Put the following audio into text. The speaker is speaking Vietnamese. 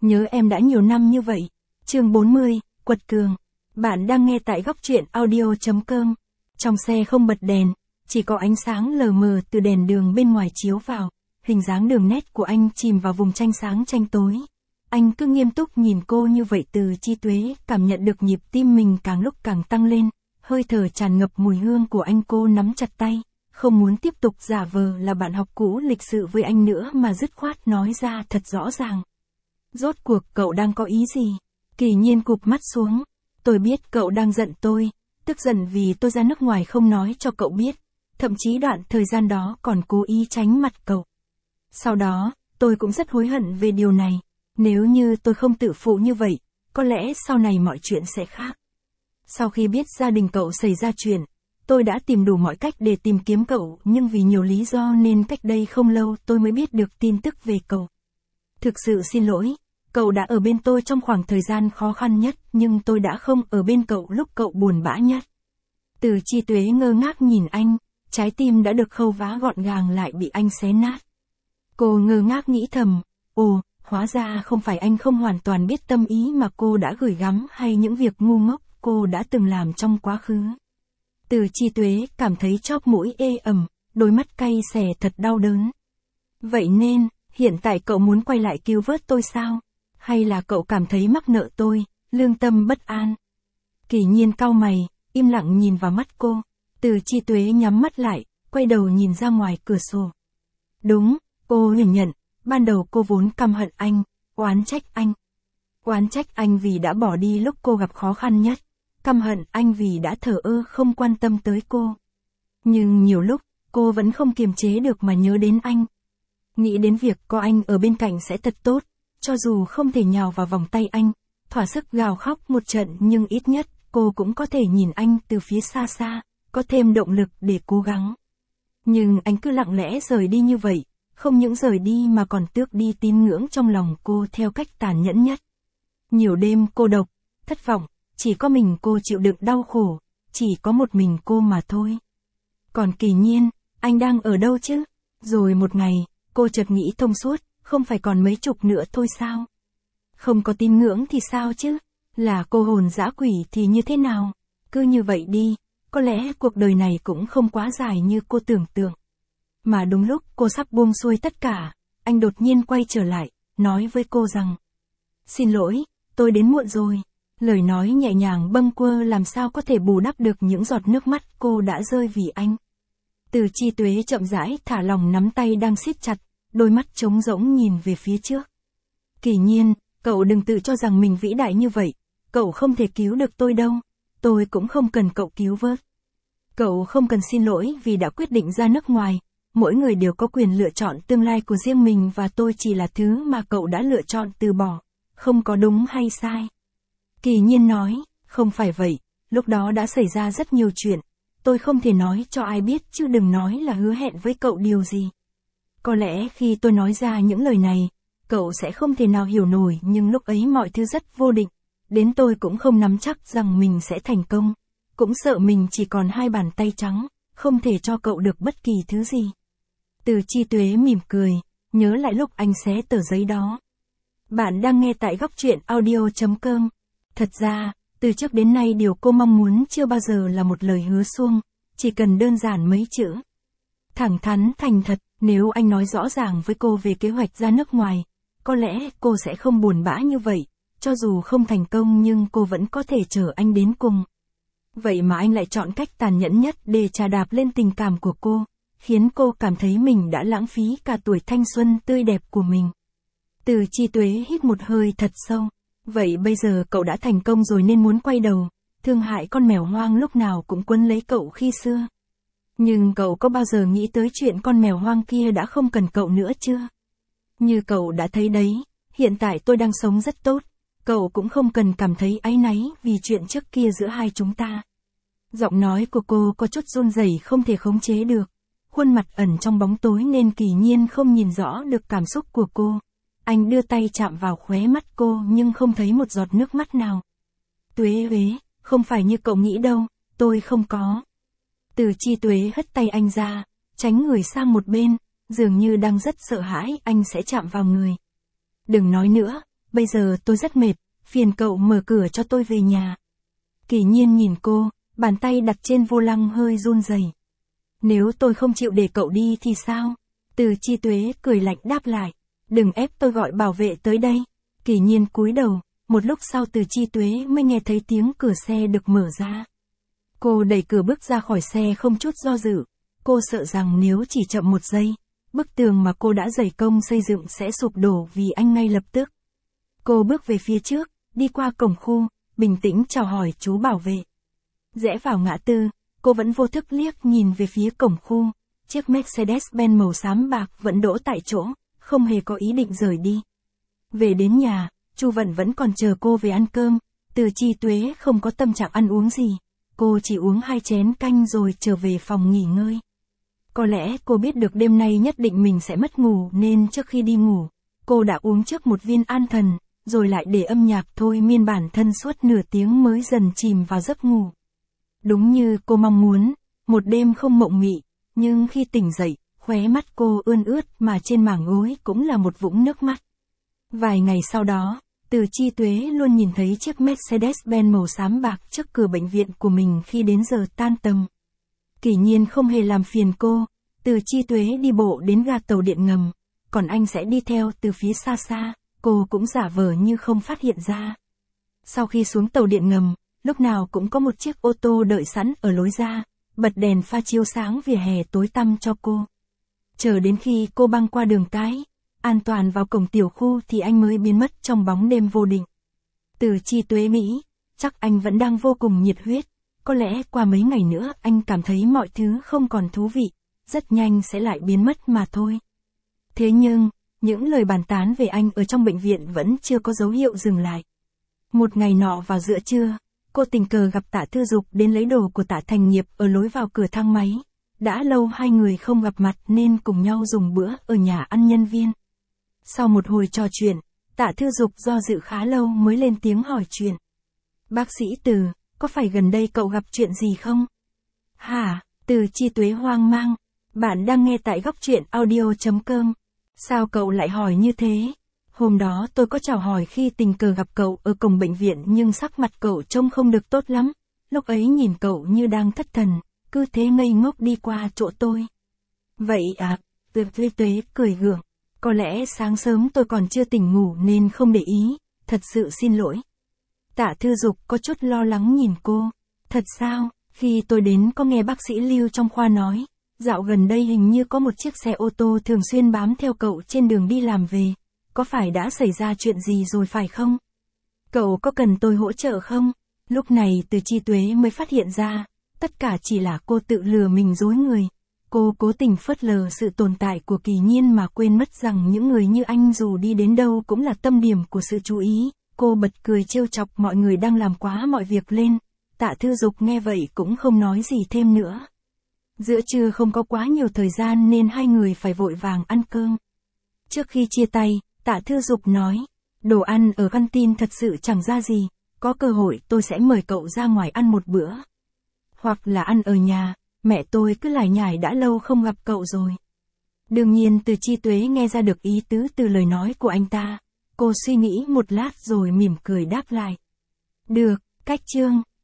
nhớ em đã nhiều năm như vậy. Chương 40, quật cường. Bạn đang nghe tại góc truyện audio.com. Trong xe không bật đèn, chỉ có ánh sáng lờ mờ từ đèn đường bên ngoài chiếu vào, hình dáng đường nét của anh chìm vào vùng tranh sáng tranh tối. Anh cứ nghiêm túc nhìn cô như vậy. Từ Chi Tuế cảm nhận được nhịp tim mình càng lúc càng tăng lên, hơi thở tràn ngập mùi hương của anh. Cô nắm chặt tay, không muốn tiếp tục giả vờ là bạn học cũ lịch sự với anh nữa mà dứt khoát nói ra thật rõ ràng. Rốt cuộc cậu đang có ý gì? Kỳ Nhiên cụp mắt xuống. Tôi biết cậu đang giận tôi, tức giận vì tôi ra nước ngoài không nói cho cậu biết, thậm chí đoạn thời gian đó còn cố ý tránh mặt cậu. Sau đó, tôi cũng rất hối hận về điều này. Nếu như tôi không tự phụ như vậy, có lẽ sau này mọi chuyện sẽ khác. Sau khi biết gia đình cậu xảy ra chuyện, tôi đã tìm đủ mọi cách để tìm kiếm cậu, nhưng vì nhiều lý do nên cách đây không lâu tôi mới biết được tin tức về cậu. Thực sự xin lỗi, cậu đã ở bên tôi trong khoảng thời gian khó khăn nhất, nhưng tôi đã không ở bên cậu lúc cậu buồn bã nhất. Từ Chi Tuế ngơ ngác nhìn anh, trái tim đã được khâu vá gọn gàng lại bị anh xé nát. Cô ngơ ngác nghĩ thầm, ồ, hóa ra không phải anh không hoàn toàn biết tâm ý mà cô đã gửi gắm hay những việc ngu ngốc cô đã từng làm trong quá khứ. Từ Chi Tuế cảm thấy chóp mũi ê ẩm, đôi mắt cay xè thật đau đớn. Vậy nên, hiện tại cậu muốn quay lại cứu vớt tôi sao? Hay là cậu cảm thấy mắc nợ tôi, lương tâm bất an? Kỳ Nhiên cau mày, im lặng nhìn vào mắt cô. Từ Chi Tuế nhắm mắt lại, quay đầu nhìn ra ngoài cửa sổ. Đúng, cô thừa nhận, ban đầu cô vốn căm hận anh, oán trách anh. Oán trách anh vì đã bỏ đi lúc cô gặp khó khăn nhất, căm hận anh vì đã thờ ơ không quan tâm tới cô. Nhưng nhiều lúc, cô vẫn không kiềm chế được mà nhớ đến anh. Nghĩ đến việc có anh ở bên cạnh sẽ thật tốt, cho dù không thể nhào vào vòng tay anh, thỏa sức gào khóc một trận, nhưng ít nhất, cô cũng có thể nhìn anh từ phía xa xa, có thêm động lực để cố gắng. Nhưng anh cứ lặng lẽ rời đi như vậy, không những rời đi mà còn tước đi tín ngưỡng trong lòng cô theo cách tàn nhẫn nhất. Nhiều đêm cô độc, thất vọng, chỉ có mình cô chịu đựng đau khổ, chỉ có một mình cô mà thôi. Còn Kỳ Nhiên, anh đang ở đâu chứ? Rồi một ngày, cô chợt nghĩ thông suốt, không phải còn mấy chục nữa thôi sao? Không có tín ngưỡng thì sao chứ? Là cô hồn dã quỷ thì như thế nào? Cứ như vậy đi, có lẽ cuộc đời này cũng không quá dài như cô tưởng tượng. Mà đúng lúc cô sắp buông xuôi tất cả, anh đột nhiên quay trở lại, nói với cô rằng: Xin lỗi, tôi đến muộn rồi. Lời nói nhẹ nhàng bâng quơ làm sao có thể bù đắp được những giọt nước mắt cô đã rơi vì anh. Từ Chi Tuế chậm rãi thả lỏng nắm tay đang siết chặt, đôi mắt trống rỗng nhìn về phía trước. Kỳ Nhiên, cậu đừng tự cho rằng mình vĩ đại như vậy, cậu không thể cứu được tôi đâu, tôi cũng không cần cậu cứu vớt. Cậu không cần xin lỗi vì đã quyết định ra nước ngoài, mỗi người đều có quyền lựa chọn tương lai của riêng mình và tôi chỉ là thứ mà cậu đã lựa chọn từ bỏ, không có đúng hay sai. Kỳ Nhiên nói, không phải vậy, lúc đó đã xảy ra rất nhiều chuyện, tôi không thể nói cho ai biết chứ đừng nói là hứa hẹn với cậu điều gì. Có lẽ khi tôi nói ra những lời này, cậu sẽ không thể nào hiểu nổi, nhưng lúc ấy mọi thứ rất vô định, đến tôi cũng không nắm chắc rằng mình sẽ thành công, cũng sợ mình chỉ còn hai bàn tay trắng, không thể cho cậu được bất kỳ thứ gì. Từ Chi Tuế mỉm cười, nhớ lại lúc anh xé tờ giấy đó. Bạn đang nghe tại góc truyện audio.com. Thật ra, từ trước đến nay điều cô mong muốn chưa bao giờ là một lời hứa suông, chỉ cần đơn giản mấy chữ. Thẳng thắn thành thật, nếu anh nói rõ ràng với cô về kế hoạch ra nước ngoài, có lẽ cô sẽ không buồn bã như vậy, cho dù không thành công nhưng cô vẫn có thể chở anh đến cùng. Vậy mà anh lại chọn cách tàn nhẫn nhất để chà đạp lên tình cảm của cô, khiến cô cảm thấy mình đã lãng phí cả tuổi thanh xuân tươi đẹp của mình. Từ Chi Tuế hít một hơi thật sâu. Vậy bây giờ cậu đã thành công rồi nên muốn quay đầu, thương hại con mèo hoang lúc nào cũng quấn lấy cậu khi xưa. Nhưng cậu có bao giờ nghĩ tới chuyện con mèo hoang kia đã không cần cậu nữa chưa? Như cậu đã thấy đấy, hiện tại tôi đang sống rất tốt, cậu cũng không cần cảm thấy áy náy vì chuyện trước kia giữa hai chúng ta. Giọng nói của cô có chút run rẩy không thể khống chế được, khuôn mặt ẩn trong bóng tối nên Kỳ Nhiên không nhìn rõ được cảm xúc của cô. Anh đưa tay chạm vào khóe mắt cô nhưng không thấy một giọt nước mắt nào. Tuế ế, không phải như cậu nghĩ đâu, tôi không có. Từ Chi Tuế hất tay anh ra, tránh người sang một bên, dường như đang rất sợ hãi anh sẽ chạm vào người. Đừng nói nữa, bây giờ tôi rất mệt, phiền cậu mở cửa cho tôi về nhà. Kỳ Nhiên nhìn cô, bàn tay đặt trên vô lăng hơi run rẩy. Nếu tôi không chịu để cậu đi thì sao? Từ Chi Tuế cười lạnh đáp lại. Đừng ép tôi gọi bảo vệ tới đây. Kỳ Nhiên cúi đầu, một lúc sau Từ Chi Tuế mới nghe thấy tiếng cửa xe được mở ra. Cô đẩy cửa bước ra khỏi xe không chút do dự. Cô sợ rằng nếu chỉ chậm một giây, bức tường mà cô đã dày công xây dựng sẽ sụp đổ vì anh ngay lập tức. Cô bước về phía trước, đi qua cổng khu, bình tĩnh chào hỏi chú bảo vệ. Rẽ vào ngã tư, cô vẫn vô thức liếc nhìn về phía cổng khu, chiếc Mercedes-Benz màu xám bạc vẫn đỗ tại chỗ, không hề có ý định rời đi. Về đến nhà, Chu Vận vẫn còn chờ cô về ăn cơm, Từ Chi Tuế không có tâm trạng ăn uống gì, cô chỉ uống 2 chén canh rồi trở về phòng nghỉ ngơi. Có lẽ cô biết được đêm nay nhất định mình sẽ mất ngủ nên trước khi đi ngủ, cô đã uống trước một viên an thần, rồi lại để âm nhạc thôi miên bản thân suốt nửa tiếng mới dần chìm vào giấc ngủ. Đúng như cô mong muốn, một đêm không mộng mị, nhưng khi tỉnh dậy, khóe mắt cô ươn ướt mà trên mảng gối cũng là một vũng nước mắt. Vài ngày sau đó, Từ Chi Tuế luôn nhìn thấy chiếc Mercedes-Benz màu xám bạc trước cửa bệnh viện của mình khi đến giờ tan tầm. Kỳ Nhiên không hề làm phiền cô, Từ Chi Tuế đi bộ đến ga tàu điện ngầm, còn anh sẽ đi theo từ phía xa xa, cô cũng giả vờ như không phát hiện ra. Sau khi xuống tàu điện ngầm, lúc nào cũng có một chiếc ô tô đợi sẵn ở lối ra, bật đèn pha chiếu sáng vỉa hè tối tăm cho cô. Chờ đến khi cô băng qua đường cái, an toàn vào cổng tiểu khu thì anh mới biến mất trong bóng đêm vô định. Từ Chi Tuế nghĩ, chắc anh vẫn đang vô cùng nhiệt huyết, có lẽ qua mấy ngày nữa anh cảm thấy mọi thứ không còn thú vị, rất nhanh sẽ lại biến mất mà thôi. Thế nhưng, những lời bàn tán về anh ở trong bệnh viện vẫn chưa có dấu hiệu dừng lại. Một ngày nọ vào giữa trưa, cô tình cờ gặp Tạ Thư Dục đến lấy đồ của Tạ Thành Nghiệp ở lối vào cửa thang máy. Đã lâu hai người không gặp mặt nên cùng nhau dùng bữa ở nhà ăn nhân viên. Sau một hồi trò chuyện, Tạ Thư Dục do dự khá lâu mới lên tiếng hỏi chuyện. Bác sĩ Từ, có phải gần đây cậu gặp chuyện gì không? Hả? Từ Chi Tuế hoang mang. Bạn đang nghe tại góc truyện audio.com. Sao cậu lại hỏi như thế? Hôm đó tôi có chào hỏi khi tình cờ gặp cậu ở cổng bệnh viện nhưng sắc mặt cậu trông không được tốt lắm. Lúc ấy nhìn cậu như đang thất thần, cứ thế ngây ngốc đi qua chỗ tôi. Vậy à? Từ Tuế cười gượng. Có lẽ sáng sớm tôi còn chưa tỉnh ngủ nên không để ý, thật sự xin lỗi. Tạ Thư Dục có chút lo lắng nhìn cô. Thật sao? Khi tôi đến có nghe bác sĩ Lưu trong khoa nói, dạo gần đây hình như có một chiếc xe ô tô thường xuyên bám theo cậu trên đường đi làm về. Có phải đã xảy ra chuyện gì rồi phải không? Cậu có cần tôi hỗ trợ không? Lúc này Từ Chi Tuế mới phát hiện ra, tất cả chỉ là cô tự lừa mình dối người. Cô cố tình phớt lờ sự tồn tại của Kỳ Nhiên mà quên mất rằng những người như anh dù đi đến đâu cũng là tâm điểm của sự chú ý. Cô bật cười trêu chọc mọi người đang làm quá mọi việc lên. Tạ Thư Dục nghe vậy cũng không nói gì thêm nữa. Giữa trưa không có quá nhiều thời gian nên hai người phải vội vàng ăn cơm. Trước khi chia tay, Tạ Thư Dục nói, đồ ăn ở canteen thật sự chẳng ra gì, có cơ hội tôi sẽ mời cậu ra ngoài ăn một bữa. Hoặc là ăn ở nhà, mẹ tôi cứ lải nhải đã lâu không gặp cậu rồi. Đương nhiên Từ Chi Tuế nghe ra được ý tứ từ lời nói của anh ta. Cô suy nghĩ một lát rồi mỉm cười đáp lại. Được, cách chương.